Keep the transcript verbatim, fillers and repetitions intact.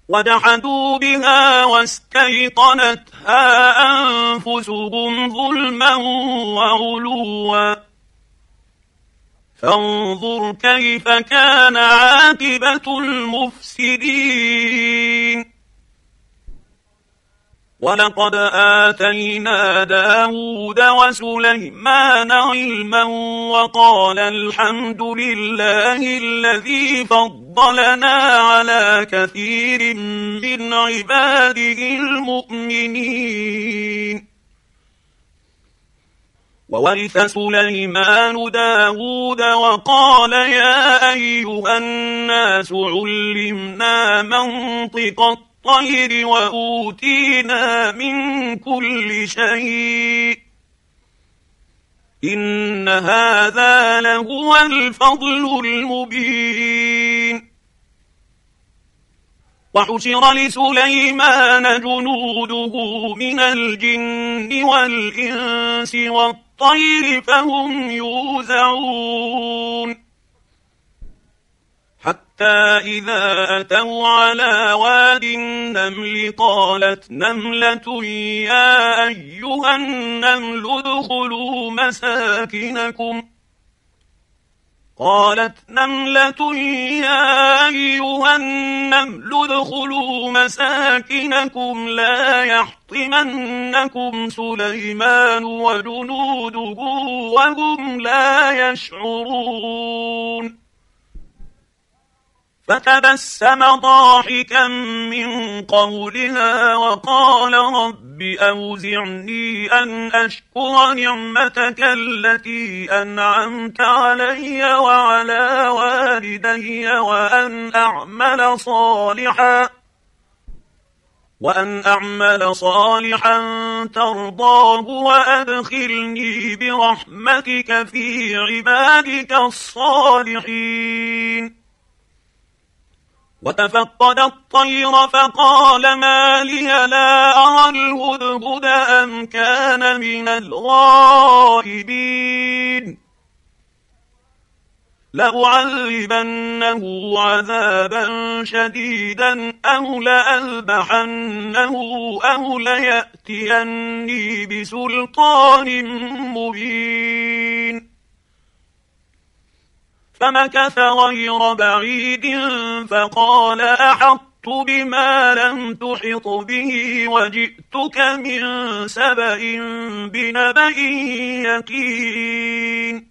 وجحدوا بها واستيقنتها أنفسهم ظلما وعلوا فانظر كيف كان عاقبة المفسدين. ولقد آتينا داود وسليمان علما وقال الحمد لله الذي فضلنا على كثير من عباده المؤمنين. وورث سليمان داود وقال يا أيها الناس علمنا منطق الطير وأوتينا من كل شيء إن هذا لهو الفضل المبين. وحشر لسليمان جنوده من الجن والإنس والطير فهم يوزعون حتى إذا أتوا على واد النمل قالت نملة يا أيها النمل ادخلوا مساكنكم قالت نملة يا أيها النمل ادخلوا مساكنكم لا يحطمنكم سليمان وجنوده وهم لا يشعرون. فتبسم ضاحكا من قولها وقال رب أوزعني أن أشكر نعمتك التي أنعمت علي وعلى والدي وأن أعمل صالحا وأن أعمل صالحا ترضاه وأدخلني برحمتك في عبادك الصالحين. وتفقد الطير فقال ما لي لا أرى الهدهد أم كان من الغائبين لأعذبنه عذابا شديدا أو لأذبحنه أو ليأتيني بسلطان مبين. فمكث غير بعيد فقال أحطت بما لم تحط به وجئتك من سبأ بنبأ يقين.